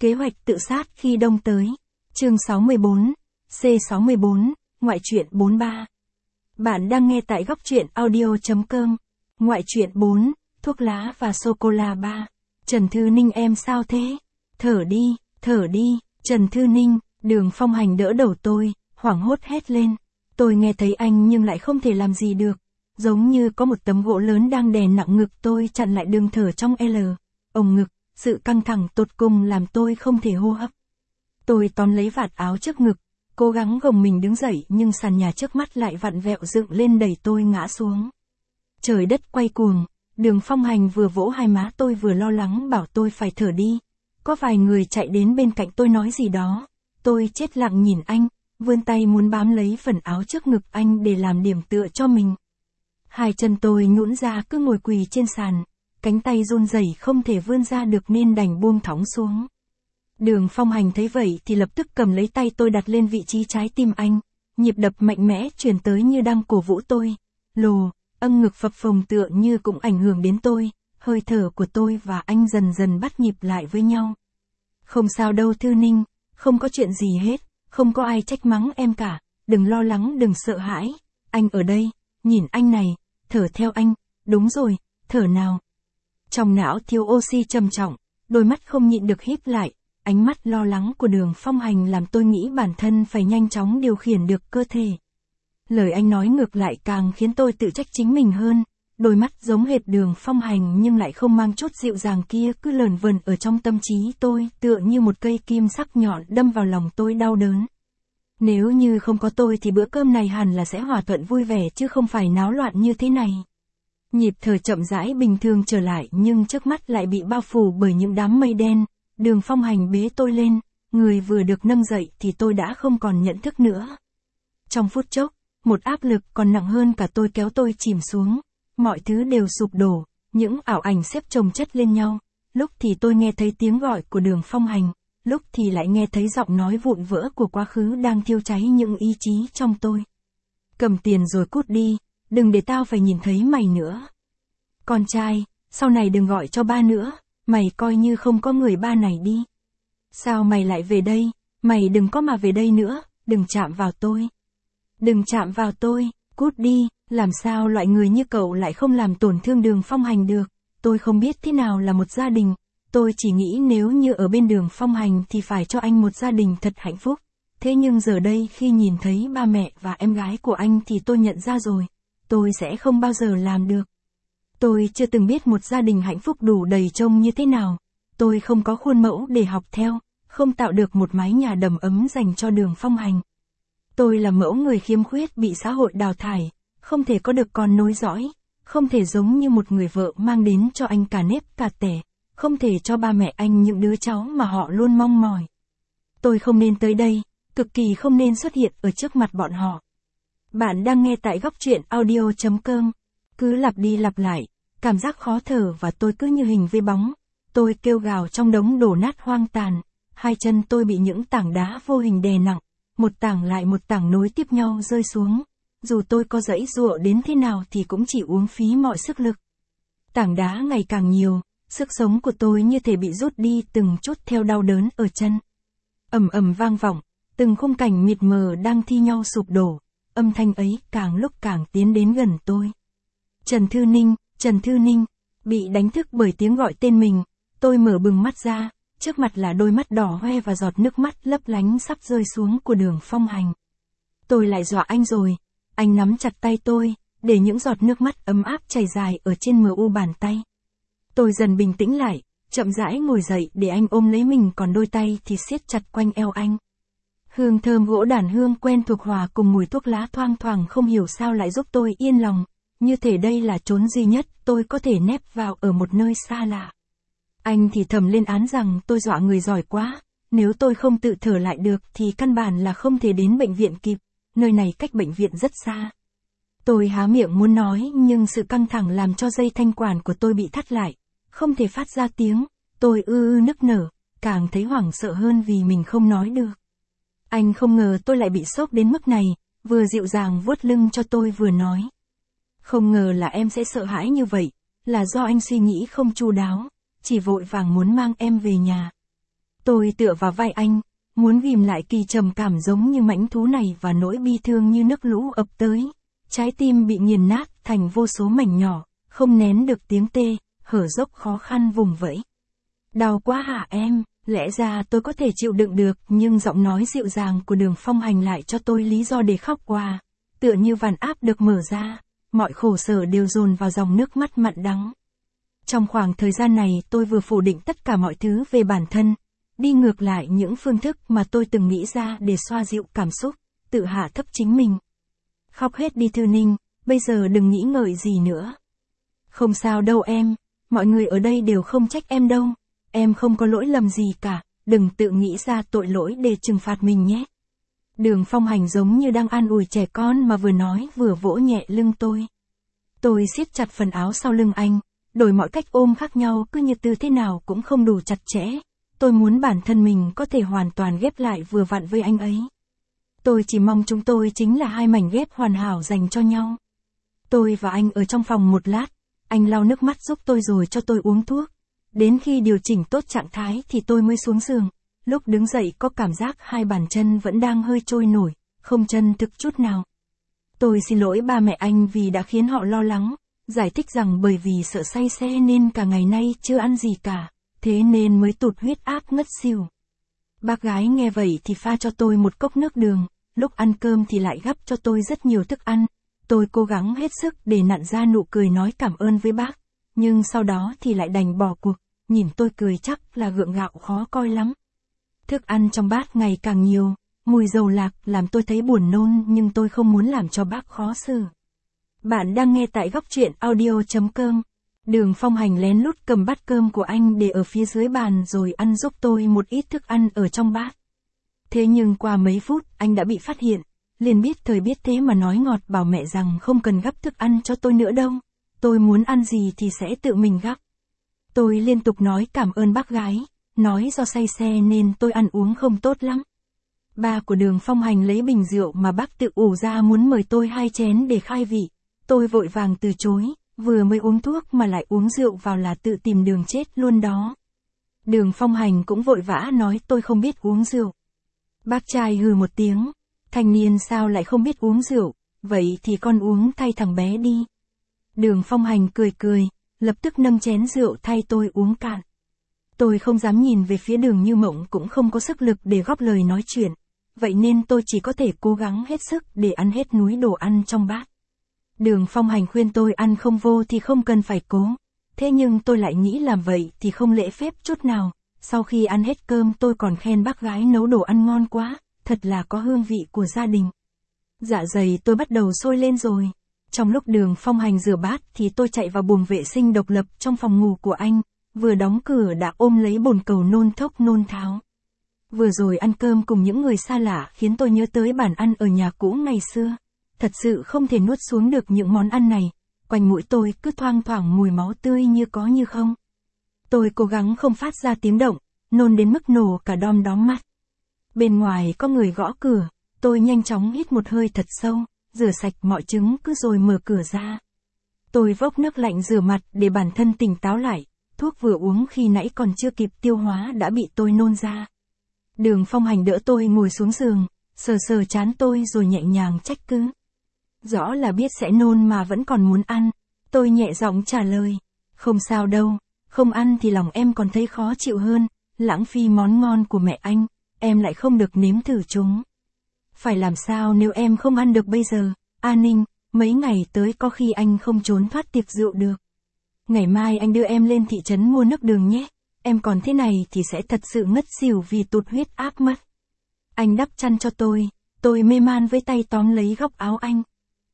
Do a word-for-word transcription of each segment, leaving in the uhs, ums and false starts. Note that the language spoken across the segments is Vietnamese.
Kế hoạch tự sát khi đông tới. Chương sáu mươi bốn, C sáu mươi bốn, ngoại truyện bốn mươi ba. Bạn đang nghe tại góc truyện audio chấm com. Ngoại truyện bốn, thuốc lá và sô-cô-la ba. Trần Thư Ninh em sao thế? Thở đi, thở đi, Trần Thư Ninh, Đường Phong Hành đỡ đầu tôi, hoảng hốt hét lên. Tôi nghe thấy anh nhưng lại không thể làm gì được. Giống như có một tấm gỗ lớn đang đè nặng ngực tôi chặn lại đường thở trong L. Ồng ngực, sự căng thẳng tột cùng làm tôi không thể hô hấp. Tôi tóm lấy vạt áo trước ngực, cố gắng gồng mình đứng dậy nhưng sàn nhà trước mắt lại vặn vẹo dựng lên đẩy tôi ngã xuống. Trời đất quay cuồng, Đường Phong Hành vừa vỗ hai má tôi vừa lo lắng bảo tôi phải thở đi. Có vài người chạy đến bên cạnh tôi nói gì đó. Tôi chết lặng nhìn anh, vươn tay muốn bám lấy phần áo trước ngực anh để làm điểm tựa cho mình. Hai chân tôi nhũn ra cứ ngồi quỳ trên sàn, cánh tay run rẩy không thể vươn ra được nên đành buông thõng xuống. Đường Phong Hành thấy vậy thì lập tức cầm lấy tay tôi đặt lên vị trí trái tim anh, nhịp đập mạnh mẽ truyền tới như đang cổ vũ tôi. Lồ, âm ngực phập phồng tựa như cũng ảnh hưởng đến tôi, hơi thở của tôi và anh dần dần bắt nhịp lại với nhau. Không sao đâu Thư Ninh, không có chuyện gì hết, không có ai trách mắng em cả, đừng lo lắng đừng sợ hãi, anh ở đây, nhìn anh này, thở theo anh, đúng rồi, thở nào. Trong não thiếu oxy trầm trọng, đôi mắt không nhịn được híp lại, ánh mắt lo lắng của Đường Phong Hành làm tôi nghĩ bản thân phải nhanh chóng điều khiển được cơ thể. Lời anh nói ngược lại càng khiến tôi tự trách chính mình hơn, đôi mắt giống hệt Đường Phong Hành nhưng lại không mang chút dịu dàng kia cứ lờn vờn ở trong tâm trí tôi tựa như một cây kim sắc nhọn đâm vào lòng tôi đau đớn. Nếu như không có tôi thì bữa cơm này hẳn là sẽ hòa thuận vui vẻ chứ không phải náo loạn như thế này. Nhịp thở chậm rãi bình thường trở lại nhưng trước mắt lại bị bao phủ bởi những đám mây đen. Đường Phong Hành bế tôi lên, người vừa được nâng dậy thì tôi đã không còn nhận thức nữa. Trong phút chốc, một áp lực còn nặng hơn cả tôi kéo tôi chìm xuống, mọi thứ đều sụp đổ, những ảo ảnh xếp chồng chất lên nhau, lúc thì tôi nghe thấy tiếng gọi của Đường Phong Hành, lúc thì lại nghe thấy giọng nói vụn vỡ của quá khứ đang thiêu cháy những ý chí trong tôi. Cầm tiền rồi cút đi, đừng để tao phải nhìn thấy mày nữa. Con trai, sau này đừng gọi cho ba nữa, mày coi như không có người ba này đi. Sao mày lại về đây, mày đừng có mà về đây nữa, đừng chạm vào tôi. Đừng chạm vào tôi, cút đi, làm sao loại người như cậu lại không làm tổn thương Đường Phong Hành được. Tôi không biết thế nào là một gia đình, tôi chỉ nghĩ nếu như ở bên Đường Phong Hành thì phải cho anh một gia đình thật hạnh phúc. Thế nhưng giờ đây khi nhìn thấy ba mẹ và em gái của anh thì tôi nhận ra rồi, tôi sẽ không bao giờ làm được. Tôi chưa từng biết một gia đình hạnh phúc đủ đầy trông như thế nào. Tôi không có khuôn mẫu để học theo, không tạo được một mái nhà đầm ấm dành cho Đường Phong Hành. Tôi là mẫu người khiếm khuyết bị xã hội đào thải, không thể có được con nối dõi, không thể giống như một người vợ mang đến cho anh cả nếp cả tẻ, không thể cho ba mẹ anh những đứa cháu mà họ luôn mong mỏi. Tôi không nên tới đây, cực kỳ không nên xuất hiện ở trước mặt bọn họ. Bạn đang nghe tại góc truyện audio chấm com. Cứ lặp đi lặp lại, cảm giác khó thở và tôi cứ như hình với bóng. Tôi kêu gào trong đống đổ nát hoang tàn, hai chân tôi bị những tảng đá vô hình đè nặng, một tảng lại một tảng nối tiếp nhau rơi xuống. Dù tôi có giãy giụa đến thế nào thì cũng chỉ uống phí mọi sức lực. Tảng đá ngày càng nhiều, sức sống của tôi như thể bị rút đi từng chút theo đau đớn ở chân. Ầm ầm vang vọng, từng khung cảnh mịt mờ đang thi nhau sụp đổ, âm thanh ấy càng lúc càng tiến đến gần tôi. Trần Thư Ninh, Trần Thư Ninh, bị đánh thức bởi tiếng gọi tên mình, tôi mở bừng mắt ra, trước mặt là đôi mắt đỏ hoe và giọt nước mắt lấp lánh sắp rơi xuống của Đường Phong Hành. Tôi lại dọa anh rồi, anh nắm chặt tay tôi, để những giọt nước mắt ấm áp chảy dài ở trên mờ u bàn tay. Tôi dần bình tĩnh lại, chậm rãi ngồi dậy để anh ôm lấy mình còn đôi tay thì siết chặt quanh eo anh. Hương thơm gỗ đàn hương quen thuộc hòa cùng mùi thuốc lá thoang thoảng không hiểu sao lại giúp tôi yên lòng. Như thể đây là chốn duy nhất tôi có thể nép vào ở một nơi xa lạ. Anh thì thầm lên án rằng tôi dọa người giỏi quá, nếu tôi không tự thở lại được thì căn bản là không thể đến bệnh viện kịp, nơi này cách bệnh viện rất xa. Tôi há miệng muốn nói nhưng sự căng thẳng làm cho dây thanh quản của tôi bị thắt lại, không thể phát ra tiếng, tôi ư ư nức nở, càng thấy hoảng sợ hơn vì mình không nói được. Anh không ngờ tôi lại bị sốc đến mức này, vừa dịu dàng vuốt lưng cho tôi vừa nói. Không ngờ là em sẽ sợ hãi như vậy, là do anh suy nghĩ không chu đáo, chỉ vội vàng muốn mang em về nhà. Tôi tựa vào vai anh, muốn ghim lại kỳ trầm cảm giống như mãnh thú này và nỗi bi thương như nước lũ ập tới. Trái tim bị nghiền nát thành vô số mảnh nhỏ, không nén được tiếng tê, hở dốc khó khăn vùng vẫy. Đau quá hả em? Lẽ ra tôi có thể chịu đựng được, nhưng giọng nói dịu dàng của Đường Phong Hành lại cho tôi lý do để khóc qua. Tựa như vàn áp được mở ra, mọi khổ sở đều dồn vào dòng nước mắt mặn đắng. Trong khoảng thời gian này tôi vừa phủ định tất cả mọi thứ về bản thân, đi ngược lại những phương thức mà tôi từng nghĩ ra để xoa dịu cảm xúc, tự hạ thấp chính mình. Khóc hết đi Thư Ninh, bây giờ đừng nghĩ ngợi gì nữa. Không sao đâu em, mọi người ở đây đều không trách em đâu. Em không có lỗi lầm gì cả, đừng tự nghĩ ra tội lỗi để trừng phạt mình nhé. Đường Phong Hành giống như đang an ủi trẻ con mà vừa nói vừa vỗ nhẹ lưng tôi. Tôi siết chặt phần áo sau lưng anh, đổi mọi cách ôm khác nhau cứ như tư thế nào cũng không đủ chặt chẽ. Tôi muốn bản thân mình có thể hoàn toàn ghép lại vừa vặn với anh ấy. Tôi chỉ mong chúng tôi chính là hai mảnh ghép hoàn hảo dành cho nhau. Tôi và anh ở trong phòng một lát, anh lau nước mắt giúp tôi rồi cho tôi uống thuốc. Đến khi điều chỉnh tốt trạng thái thì tôi mới xuống giường. Lúc đứng dậy có cảm giác hai bàn chân vẫn đang hơi trôi nổi, không chân thực chút nào. Tôi xin lỗi ba mẹ anh vì đã khiến họ lo lắng, giải thích rằng bởi vì sợ say xe nên cả ngày nay chưa ăn gì cả, thế nên mới tụt huyết áp ngất xỉu. Bác gái nghe vậy thì pha cho tôi một cốc nước đường, lúc ăn cơm thì lại gắp cho tôi rất nhiều thức ăn. Tôi cố gắng hết sức để nặn ra nụ cười nói cảm ơn với bác, nhưng sau đó thì lại đành bỏ cuộc, nhìn tôi cười chắc là gượng gạo khó coi lắm. Thức ăn trong bát ngày càng nhiều, mùi dầu lạc làm tôi thấy buồn nôn nhưng tôi không muốn làm cho bác khó xử. Bạn đang nghe tại góc truyện audio chấm com. Đường Phong Hành lén lút cầm bát cơm của anh để ở phía dưới bàn rồi ăn giúp tôi một ít thức ăn ở trong bát. Thế nhưng qua mấy phút anh đã bị phát hiện, liền biết thời biết thế mà nói ngọt bảo mẹ rằng không cần gắp thức ăn cho tôi nữa đâu. Tôi muốn ăn gì thì sẽ tự mình gắp. Tôi liên tục nói cảm ơn bác gái, nói do say xe nên tôi ăn uống không tốt lắm. Ba của Đường Phong Hành lấy bình rượu mà bác tự ủ ra muốn mời tôi hai chén để khai vị. Tôi vội vàng từ chối, vừa mới uống thuốc mà lại uống rượu vào là tự tìm đường chết luôn đó. Đường Phong Hành cũng vội vã nói tôi không biết uống rượu. Bác trai hừ một tiếng, thanh niên sao lại không biết uống rượu, vậy thì con uống thay thằng bé đi. Đường Phong Hành cười cười, lập tức nâng chén rượu thay tôi uống cạn. Tôi không dám nhìn về phía Đường Như Mộng cũng không có sức lực để góp lời nói chuyện, vậy nên tôi chỉ có thể cố gắng hết sức để ăn hết núi đồ ăn trong bát. Đường Phong Hành khuyên tôi ăn không vô thì không cần phải cố, thế nhưng tôi lại nghĩ làm vậy thì không lễ phép chút nào. Sau khi ăn hết cơm tôi còn khen bác gái nấu đồ ăn ngon quá, thật là có hương vị của gia đình. Dạ dày tôi bắt đầu sôi lên rồi. Trong lúc Đường Phong Hành rửa bát thì tôi chạy vào buồng vệ sinh độc lập trong phòng ngủ của anh, vừa đóng cửa đã ôm lấy bồn cầu nôn thốc nôn tháo. Vừa rồi ăn cơm cùng những người xa lạ khiến tôi nhớ tới bàn ăn ở nhà cũ ngày xưa. Thật sự không thể nuốt xuống được những món ăn này, quanh mũi tôi cứ thoang thoảng mùi máu tươi như có như không. Tôi cố gắng không phát ra tiếng động, nôn đến mức nổ cả đom đóm mắt. Bên ngoài có người gõ cửa, tôi nhanh chóng hít một hơi thật sâu, rửa sạch mọi trứng cứ rồi mở cửa ra. Tôi vốc nước lạnh rửa mặt để bản thân tỉnh táo lại, thuốc vừa uống khi nãy còn chưa kịp tiêu hóa đã bị tôi nôn ra. Đường Phong Hành đỡ tôi ngồi xuống giường, sờ sờ trán tôi rồi nhẹ nhàng trách cứ. Rõ là biết sẽ nôn mà vẫn còn muốn ăn. Tôi nhẹ giọng trả lời, không sao đâu, không ăn thì lòng em còn thấy khó chịu hơn, lãng phí món ngon của mẹ anh, em lại không được nếm thử chúng. Phải làm sao nếu em không ăn được bây giờ, A Ninh, mấy ngày tới có khi anh không trốn thoát tiệc rượu được. Ngày mai anh đưa em lên thị trấn mua nước đường nhé, em còn thế này thì sẽ thật sự ngất xỉu vì tụt huyết áp mất. Anh đắp chăn cho tôi, tôi mê man với tay tóm lấy góc áo anh.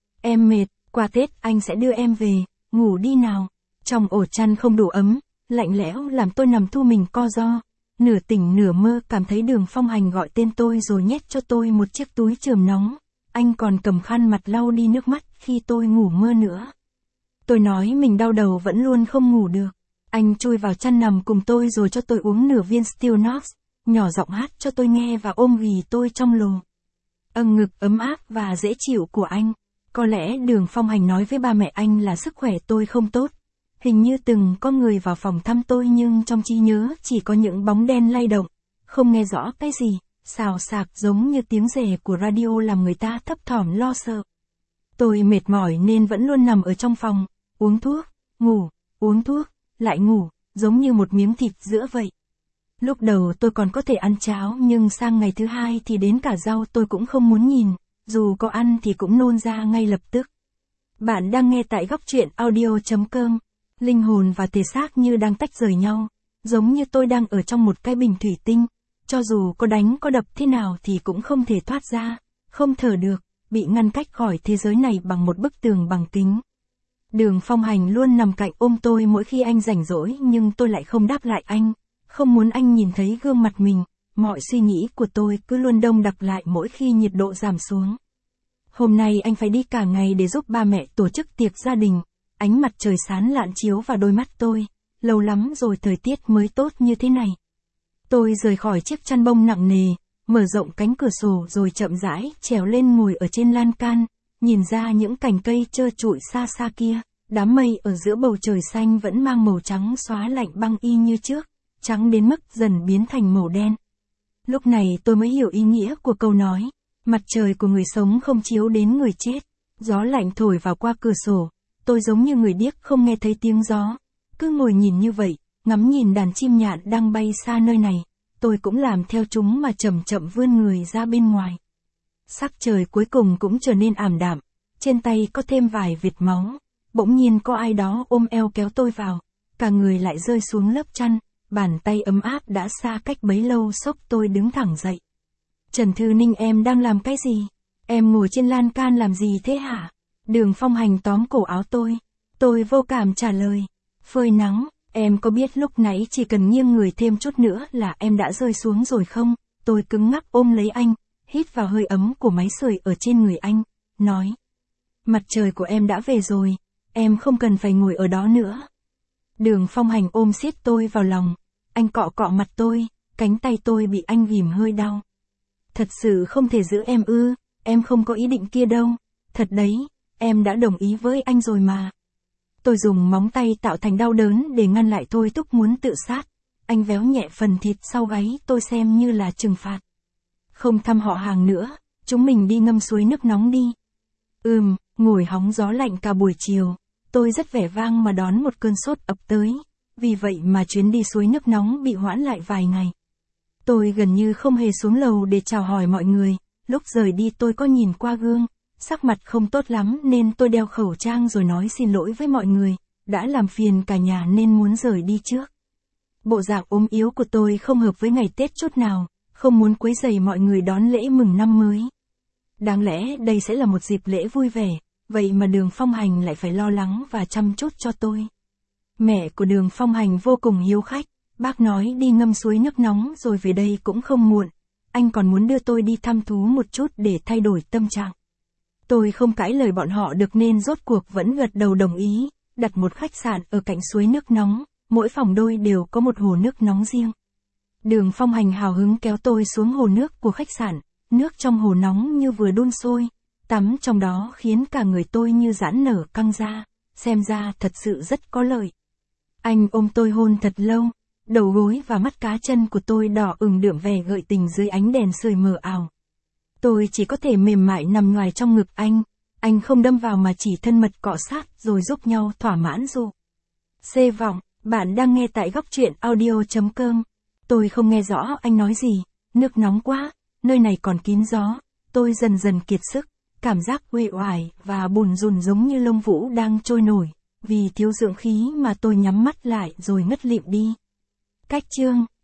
Em mệt, qua Tết anh sẽ đưa em về, ngủ đi nào. Trong ổ chăn không đủ ấm, lạnh lẽo làm tôi nằm thu mình co ro. Nửa tỉnh nửa mơ cảm thấy Đường Phong Hành gọi tên tôi rồi nhét cho tôi một chiếc túi chườm nóng. Anh còn cầm khăn mặt lau đi nước mắt khi tôi ngủ mơ nữa. Tôi nói mình đau đầu vẫn luôn không ngủ được. Anh chui vào chăn nằm cùng tôi rồi cho tôi uống nửa viên Stilnox, nhỏ giọng hát cho tôi nghe và ôm ghì tôi trong lồ. Âng ngực ấm áp và dễ chịu của anh. Có lẽ Đường Phong Hành nói với ba mẹ anh là sức khỏe tôi không tốt. Hình như từng có người vào phòng thăm tôi nhưng trong trí nhớ chỉ có những bóng đen lay động. không nghe rõ cái gì, xào xạc giống như tiếng rè của radio làm người ta thấp thỏm lo sợ. Tôi mệt mỏi nên vẫn luôn nằm ở trong phòng, uống thuốc, ngủ, uống thuốc, lại ngủ, giống như một miếng thịt giữa vậy. Lúc đầu tôi còn có thể ăn cháo nhưng sang ngày thứ hai thì đến cả rau tôi cũng không muốn nhìn, dù có ăn thì cũng nôn ra ngay lập tức. Bạn đang nghe tại góc truyện audio chấm com. Linh hồn và thể xác như đang tách rời nhau, giống như tôi đang ở trong một cái bình thủy tinh, cho dù có đánh có đập thế nào thì cũng không thể thoát ra, không thở được, bị ngăn cách khỏi thế giới này bằng một bức tường bằng kính. Đường Phong Hành luôn nằm cạnh ôm tôi mỗi khi anh rảnh rỗi nhưng tôi lại không đáp lại anh, không muốn anh nhìn thấy gương mặt mình, mọi suy nghĩ của tôi cứ luôn đông đặc lại mỗi khi nhiệt độ giảm xuống. Hôm nay anh phải đi cả ngày để giúp ba mẹ tổ chức tiệc gia đình, ánh mặt trời sáng lạn chiếu vào đôi mắt tôi, lâu lắm rồi thời tiết mới tốt như thế này. Tôi rời khỏi chiếc chăn bông nặng nề, mở rộng cánh cửa sổ rồi chậm rãi trèo lên ngồi ở trên lan can, nhìn ra những cành cây trơ trụi xa xa kia, đám mây ở giữa bầu trời xanh vẫn mang màu trắng xóa lạnh băng y như trước, trắng đến mức dần biến thành màu đen. Lúc này tôi mới hiểu ý nghĩa của câu nói, mặt trời của người sống không chiếu đến người chết, gió lạnh thổi vào qua cửa sổ, tôi giống như người điếc không nghe thấy tiếng gió, cứ ngồi nhìn như vậy, ngắm nhìn đàn chim nhạn đang bay xa nơi này, tôi cũng làm theo chúng mà chậm chậm vươn người ra bên ngoài. Sắc trời cuối cùng cũng trở nên ảm đạm, trên tay có thêm vài vệt máu, bỗng nhiên có ai đó ôm eo kéo tôi vào, cả người lại rơi xuống lớp chăn, bàn tay ấm áp đã xa cách bấy lâu xốc tôi đứng thẳng dậy. Trần Thư Ninh, em đang làm cái gì? Em ngồi trên lan can làm gì thế hả? Đường Phong Hành tóm cổ áo tôi. Tôi vô cảm trả lời. Phơi nắng, em có biết lúc nãy chỉ cần nghiêng người thêm chút nữa là em đã rơi xuống rồi không? Tôi cứng ngắc ôm lấy anh, hít vào hơi ấm của máy sưởi ở trên người anh, nói. Mặt trời của em đã về rồi, em không cần phải ngồi ở đó nữa. Đường Phong Hành ôm siết tôi vào lòng, anh cọ cọ mặt tôi, cánh tay tôi bị anh ghìm hơi đau. Thật sự không thể giữ em ư, em không có ý định kia đâu, thật đấy, em đã đồng ý với anh rồi mà. Tôi dùng móng tay tạo thành đau đớn để ngăn lại thôi thúc muốn tự sát, anh véo nhẹ phần thịt sau gáy tôi xem như là trừng phạt. Không thăm họ hàng nữa, chúng mình đi ngâm suối nước nóng đi. Ừm, ngồi hóng gió lạnh cả buổi chiều, tôi rất vẻ vang mà đón một cơn sốt ập tới, vì vậy mà chuyến đi suối nước nóng bị hoãn lại vài ngày. Tôi gần như không hề xuống lầu để chào hỏi mọi người, lúc rời đi tôi có nhìn qua gương, sắc mặt không tốt lắm nên tôi đeo khẩu trang rồi nói xin lỗi với mọi người, đã làm phiền cả nhà nên muốn rời đi trước. Bộ dạng ốm yếu của tôi không hợp với ngày Tết chút nào, không muốn quấy rầy mọi người đón lễ mừng năm mới. Đáng lẽ đây sẽ là một dịp lễ vui vẻ, vậy mà Đường Phong Hành lại phải lo lắng và chăm chút cho tôi. Mẹ của Đường Phong Hành vô cùng hiếu khách, bác nói đi ngâm suối nước nóng rồi về đây cũng không muộn, anh còn muốn đưa tôi đi thăm thú một chút để thay đổi tâm trạng. Tôi không cãi lời bọn họ được nên rốt cuộc vẫn gật đầu đồng ý, đặt một khách sạn ở cạnh suối nước nóng, mỗi phòng đôi đều có một hồ nước nóng riêng. Đường Phong Hành hào hứng kéo tôi xuống hồ nước của khách sạn, nước trong hồ nóng như vừa đun sôi, tắm trong đó khiến cả người tôi như giãn nở căng ra, xem ra thật sự rất có lợi. Anh ôm tôi hôn thật lâu, đầu gối và mắt cá chân của tôi đỏ ửng đượm vẻ gợi tình dưới ánh đèn sưởi mờ ảo. Tôi chỉ có thể mềm mại nằm ngoài trong ngực anh, anh không đâm vào mà chỉ thân mật cọ sát rồi giúp nhau thỏa mãn ru. Xê vọng, bạn đang nghe tại góc truyện audio chấm com. Tôi không nghe rõ anh nói gì, nước nóng quá, nơi này còn kín gió, tôi dần dần kiệt sức, cảm giác uể oải và bùn rùn giống như lông vũ đang trôi nổi, vì thiếu dưỡng khí mà tôi nhắm mắt lại rồi ngất lịm đi. Cách chương